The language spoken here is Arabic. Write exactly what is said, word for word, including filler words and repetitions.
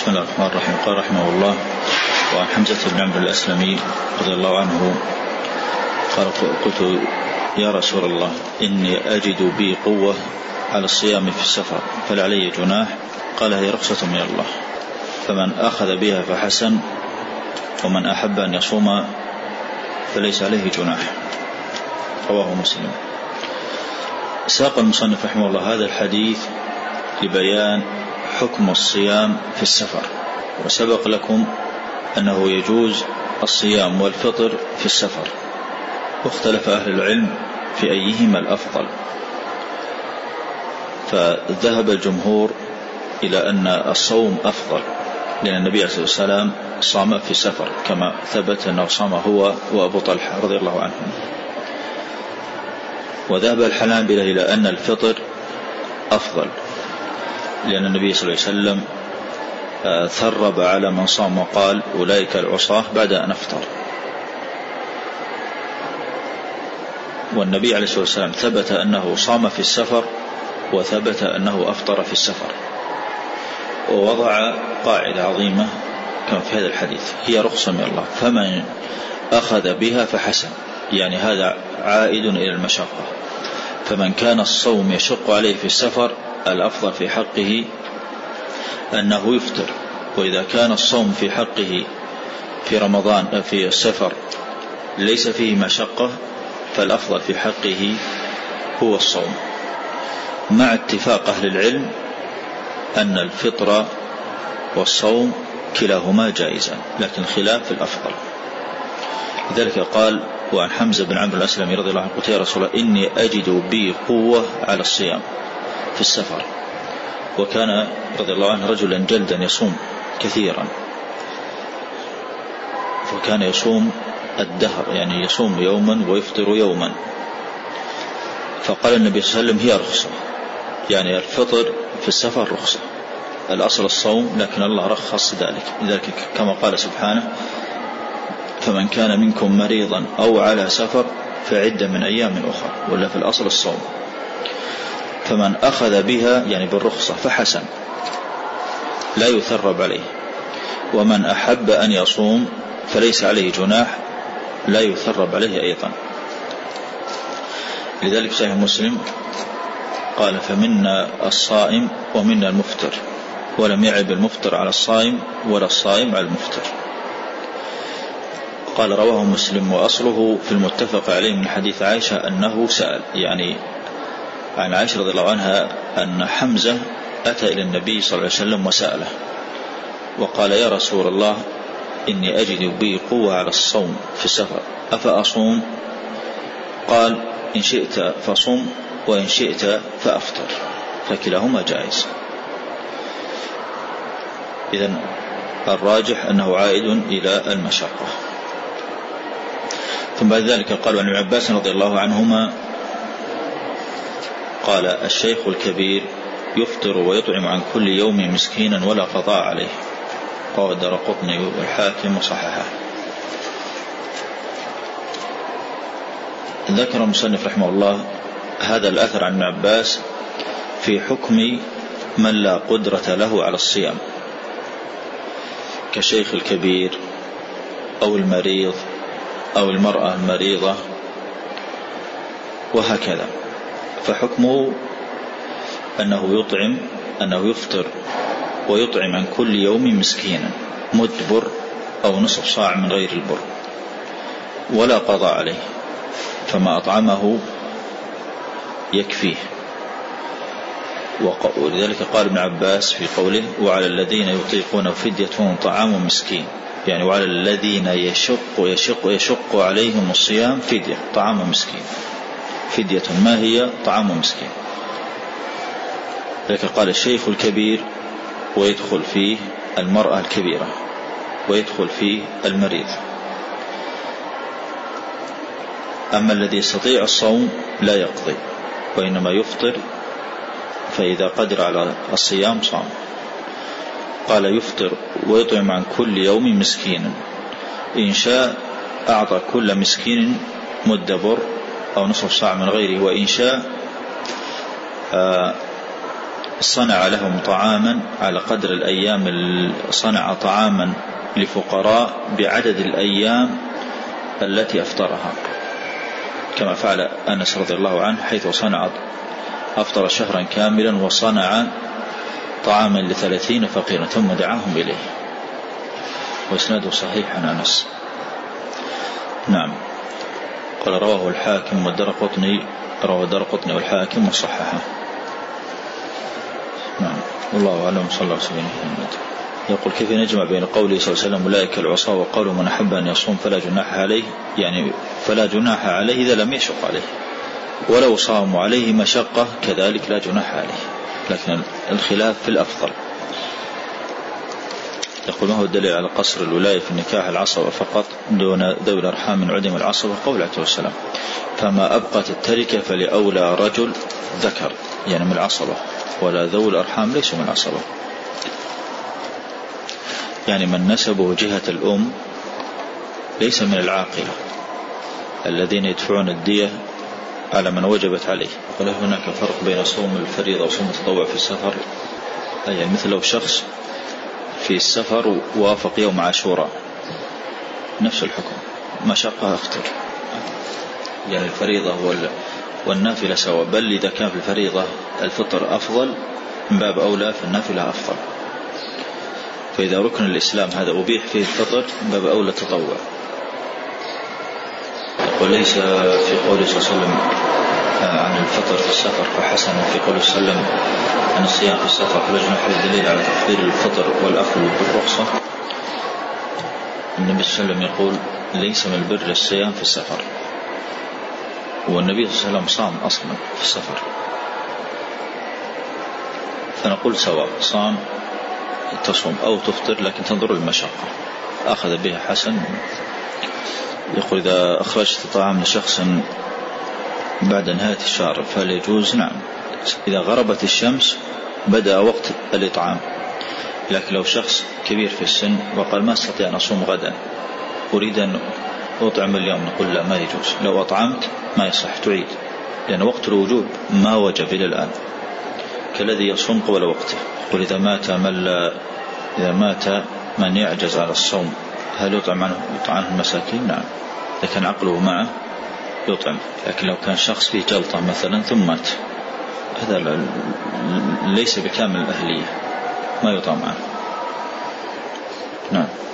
بسم الله الرحمن الرحيم. قال رحمه الله: وعن حمزة بن عمرو الأسلمي رضي الله عنه قال: قلت يا رسول الله إني أجد بي قوة على الصيام في السفر فلا علي جناح؟ قال: هي رخصة من الله، فمن أخذ بها فحسن، ومن أحب أن يصوم فليس عليه جناح. رواه مسلم. ساق المصنف رحمه الله هذا الحديث لبيان حكم الصيام في السفر، وسبق لكم أنه يجوز الصيام والفطر في السفر، واختلف أهل العلم في أيهما الأفضل، فذهب الجمهور إلى أن الصوم أفضل، لأن النبي عليه الصلاة والسلام صام في السفر كما ثبت أنه صام هو وأبو طلحة رضي الله عنهم. وذهب الحنابلة إلى أن الفطر أفضل، لأن النبي صلى الله عليه وسلم ثرب على من صام وقال: أولئك العصاة بعد أن أفطر. والنبي عليه الصلاة والسلام ثبت أنه صام في السفر، وثبت أنه أفطر في السفر، ووضع قاعدة عظيمة كما في هذا الحديث: هي رخصة من الله، فمن أخذ بها فحسن، يعني هذا عائد إلى المشقة. فمن كان الصوم يشق عليه في السفر الأفضل في حقه أنه يفطر، وإذا كان الصوم في حقه في رمضان في السفر ليس فيه مشقة فالأفضل في حقه هو الصوم، مع اتفاق أهل العلم أن الفطر والصوم كلاهما جائزا، لكن خلاف الأفضل. لذلك قال: وعن حمزة بن عمرو الأسلمي رضي الله عنه: قلت يا رسول الله إني أجد بي قوة على الصيام في السفر. وكان رضي الله عنه رجلا جلدا يصوم كثيرا، وكان يصوم الدهر، يعني يصوم يوما ويفطر يوما. فقال النبي صلى الله عليه وسلم: هي رخصة، يعني الفطر في السفر رخصة، الأصل الصوم، لكن الله رخص ذلك. لذلك كما قال سبحانه: فمن كان منكم مريضا أو على سفر فعدة من أيام أخرى، ولا في الأصل الصوم. فمن أخذ بها يعني بالرخصة فحسن، لا يثرب عليه. ومن أحب أن يصوم فليس عليه جناح، لا يثرب عليه أيضا. لذلك صحيح مسلم قال: فمنا الصائم ومنا المفطر، ولم يعب المفطر على الصائم ولا الصائم على المفطر. قال: رواه مسلم، وأصله في المتفق عليه من حديث عائشة أنه سأل، يعني عن عائشة رضي الله عنها أن حمزة أتى إلى النبي صلى الله عليه وسلم وسأله وقال: يا رسول الله إني أجد بي قوة على الصوم في السفر أفأصوم؟ قال: إن شئت فصم، وإن شئت فأفطر، فكلاهما جائز. إذن الراجح أنه عائد إلى المشقة. ثم بعد ذلك قال: عن ابن عباس رضي الله عنهما قال: الشيخ الكبير يفطر ويطعم عن كل يوم مسكينا ولا قضاء عليه. رواه الدارقطني والحاكم وصححه. ذكر المصنف رحمه الله هذا الأثر عن ابن عباس في حكم من لا قدرة له على الصيام، كشيخ الكبير أو المريض أو المرأة المريضة وهكذا. فحكمه أنه يطعم أنه يفطر ويطعم عن كل يوم مسكينا مد بر أو نصف صاع من غير البر، ولا قضاء عليه، فما أطعمه يكفيه. ولذلك قال ابن عباس في قوله: وعلى الذين يطيقون فدية طعام مسكين، يعني وعلى الذين يشق يشق يشق عليهم الصيام فدية طعام مسكين. فدية ما هي؟ طعام مسكين. لذلك قال: الشيخ الكبير، ويدخل فيه المرأة الكبيرة، ويدخل فيه المريض. أما الذي يستطيع الصوم لا يقضي، وإنما يفطر، فإذا قدر على الصيام صام. قال: يفطر ويطعم عن كل يوم مسكينا، إن شاء أعطى كل مسكين مد بر أو نصف صاع من غيره، وإن شاء صنع لهم طعاما على قدر الأيام، صنع طعاما لفقراء بعدد الأيام التي أفطرها، كما فعل أنس رضي الله عنه حيث صنع أفطر شهرا كاملا وصنع طعاما لثلاثين فقيرا ثم دعاهم إليه، وإسناده صحيح عن أنس. نعم. قال رواه الحاكم والدرقطني، رواه الدرقطني والحاكم وصححه. نعم. والله أعلم. صلى الله عليه وسلم. يقول كيف نجمع بين قوله صلى الله عليه وسلم أولئك العصاة وقوله من أحب أن يصوم فلا جناح عليه، يعني فلا جناح عليه إذا لم يشق عليه، ولو صاموا عليه مشقة كذلك لا جناح عليه، لكن الخلاف في الأفضل. يقول ما هو الدليل على قصر الولاية في النكاح العصبة فقط دون ذوي الأرحام من عدم العصبة؟ قول عليه السلام فما أبقت التركة فلأولى رجل ذكر، يعني من العصبة، ولا ذوي الأرحام ليسوا من العصبة، يعني من نسبه جهة الأم ليس من العاقلة الذين يدفعون الدية على من وجبت عليه. ولا هناك فرق بين صوم الفريضة وصوم التطوع في السفر؟ يعني مثل لو شخص في السفر ووافق يوم عاشوراء نفس الحكم، مشقة أفطر، يعني الفريضة والنافلة سواء، بل إذا كان في الفريضة الفطر أفضل من باب أولى في النافلة أفضل، فإذا ركن الإسلام هذا أبيح فيه الفطر من باب أولى التطوع. يقول ليس في قوله صلى الله عليه وسلم عن الفطر في السفر فحسن، في قوله صلى الله عليه وسلم عن الصيام في السفر فلا جناح عليه، دليل على تفضيل الفطر والأكل بالرخصة. النبي صلى الله عليه وسلم يقول ليس من البر الصيام في السفر، والنبي صلى الله عليه وسلم صام أصلا في السفر، فنقول سواء صام تصوم أو تفطر، لكن تنظر المشقة، أخذ بها حسن. يقول إذا أخرجت طعام لشخص بعد نهاية الشهر فهل يجوز؟ نعم، إذا غربت الشمس بدأ وقت الإطعام، لكن لو شخص كبير في السن وقال ما استطيع أن أصوم غدا أريد أن أطعم اليوم، نقول لا ما يجوز، لو أطعمت ما يصح تعيد، لأن وقت الوجوب ما وجب إلى الآن، كالذي يصوم قبل وقته. يقول إذا مات من لا إذا مات من يعجز على الصوم هل يطعم عنه يطعم المساكين؟ نعم، إذا كان عقله معه يطعم، لكن لو كان شخص فيه جلطة مثلا ثم مات هذا ليس بكامل الأهلية ما يطعم عنه. نعم.